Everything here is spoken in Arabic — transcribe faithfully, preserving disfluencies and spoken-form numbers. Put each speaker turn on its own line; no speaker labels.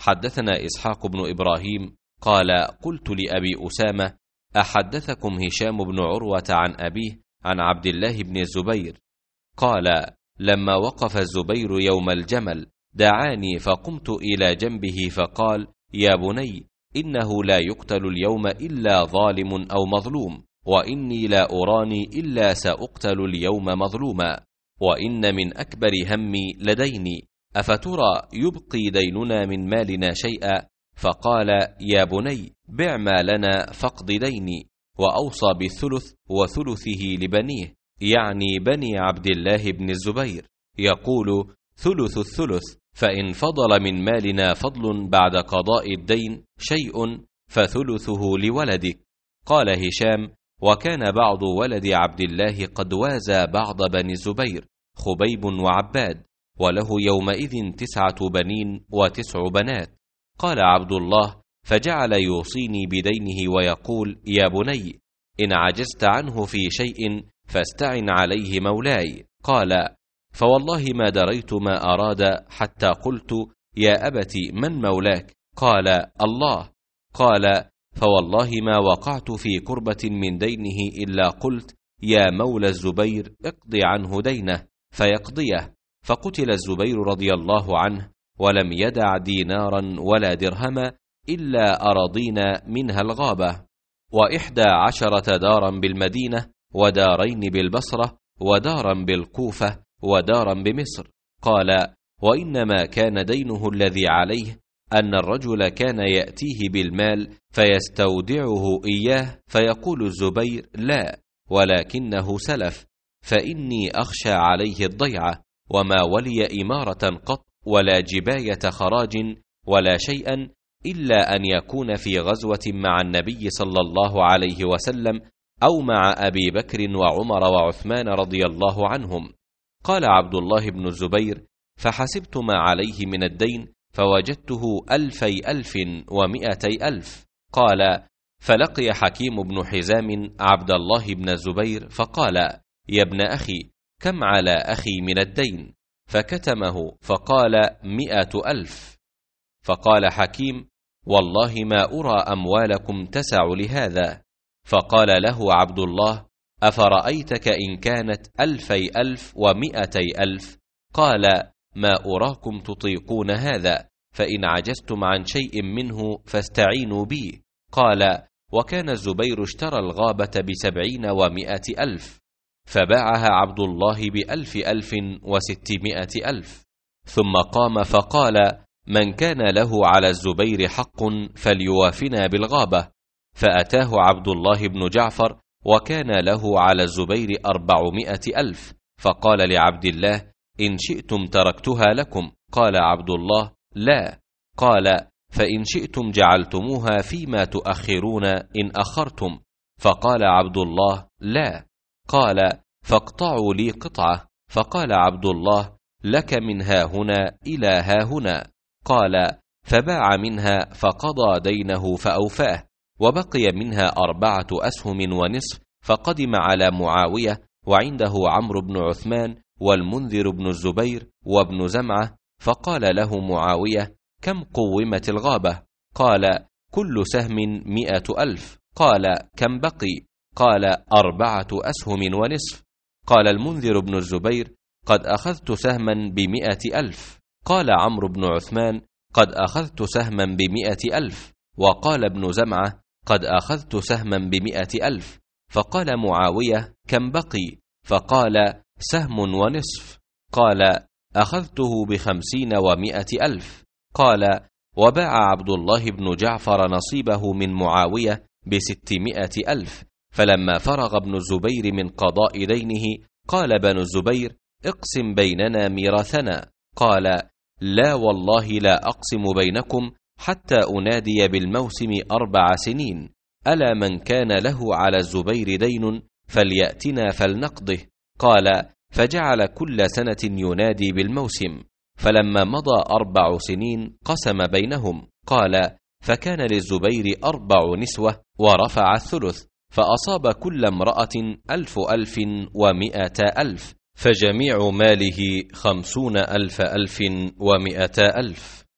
حدثنا إسحاق بن إبراهيم قال قلت لأبي أسامة أحدثكم هشام بن عروة عن أبيه عن عبد الله بن الزبير؟ قال لما وقف الزبير يوم الجمل دعاني فقمت إلى جنبه فقال يا بني إنه لا يقتل اليوم إلا ظالم أو مظلوم، وإني لا أراني إلا سأقتل اليوم مظلوما، وإن من أكبر همي لديني، أفترى يبقي ديننا من مالنا شيئا؟ فقال يا بني بع ما لنا فاقض ديني، وأوصى بالثلث وثلثه لبنيه، يعني بني عبد الله بن الزبير، يقول ثلث الثلث، فإن فضل من مالنا فضل بعد قضاء الدين شيء فثلثه لولدك. قال هشام وكان بعض ولد عبد الله قد وازى بعض بني الزبير، خبيب وعباد، وله يومئذ تسعة بنين وتسع بنات. قال عبد الله فجعل يوصيني بدينه ويقول يا بني إن عجزت عنه في شيء فاستعن عليه مولاي. قال فوالله ما دريت ما أراد حتى قلت يا أبت من مولاك؟ قال الله. قال فوالله ما وقعت في كربة من دينه إلا قلت يا مولى الزبير اقضي عنه دينه فيقضيه. فقتل الزبير رضي الله عنه ولم يدع دينارا ولا درهما إلا أراضينا منها الغابة، وإحدى عشرة دارا بالمدينة، ودارين بالبصرة، ودارا بالكوفة، ودارا بمصر. قال وإنما كان دينه الذي عليه أن الرجل كان يأتيه بالمال فيستودعه إياه، فيقول الزبير لا ولكنه سلف، فإني أخشى عليه الضيعة، وما ولي إمارة قط ولا جباية خراج ولا شيئا إلا أن يكون في غزوة مع النبي صلى الله عليه وسلم أو مع أبي بكر وعمر وعثمان رضي الله عنهم. قال عبد الله بن الزبير فحسبت ما عليه من الدين فوجدته ألفي ألف ومئتي ألف. قال فلقي حكيم بن حزام عبد الله بن الزبير فقال يا ابن أخي كم على أخي من الدين؟ فكتمه فقال مئة ألف. فقال حكيم والله ما أرى أموالكم تسع لهذا. فقال له عبد الله أفرأيتك إن كانت ألفي ألف ومئتي ألف؟ قال ما أراكم تطيقون هذا، فإن عجزتم عن شيء منه فاستعينوا بي. قال وكان الزبير اشترى الغابة بسبعين ومئة ألف، فباعها عبد الله بألف ألف وستمائة ألف. ثم قام فقال من كان له على الزبير حق فليوافنا بالغابة. فأتاه عبد الله بن جعفر وكان له على الزبير أربعمائة ألف، فقال لعبد الله إن شئتم تركتها لكم. قال عبد الله لا. قال فإن شئتم جعلتموها فيما تؤخرون إن أخرتم. فقال عبد الله لا. قال فاقطعوا لي قطعة. فقال عبد الله لك من ها هنا إلى ها هنا. قال فباع منها فقضى دينه فأوفاه، وبقي منها أربعة أسهم ونصف، فقدم على معاوية وعنده عمرو بن عثمان والمنذر بن الزبير وابن زمعة، فقال له معاوية كم قومت الغابة؟ قال كل سهم مئة ألف. قال كم بقي؟ قال أربعة أسهم ونصف. قال المنذر بن الزبير قد أخذت سهما بمئة ألف. قال عمرو بن عثمان قد أخذت سهما بمئة ألف. وقال ابن زمعة قد أخذت سهما بمئة ألف. فقال معاوية كم بقي؟ فقال سهم ونصف. قال أخذته بخمسين ومئة ألف. قال وباع عبد الله بن جعفر نصيبه من معاوية بستمائة ألف. فلما فرغ ابن الزبير من قضاء دينه قال بنو الزبير اقسم بيننا ميراثنا. قال لا والله لا أقسم بينكم حتى أنادي بالموسم أربع سنين، ألا من كان له على الزبير دين فليأتنا فلنقضه. قال فجعل كل سنة ينادي بالموسم، فلما مضى أربع سنين قسم بينهم. قال فكان للزبير أربع نسوة ورفع الثلث، فأصاب كل امرأة ألف ألف ومئة ألف، فجميع ماله خمسون ألف ألف ومئة ألف.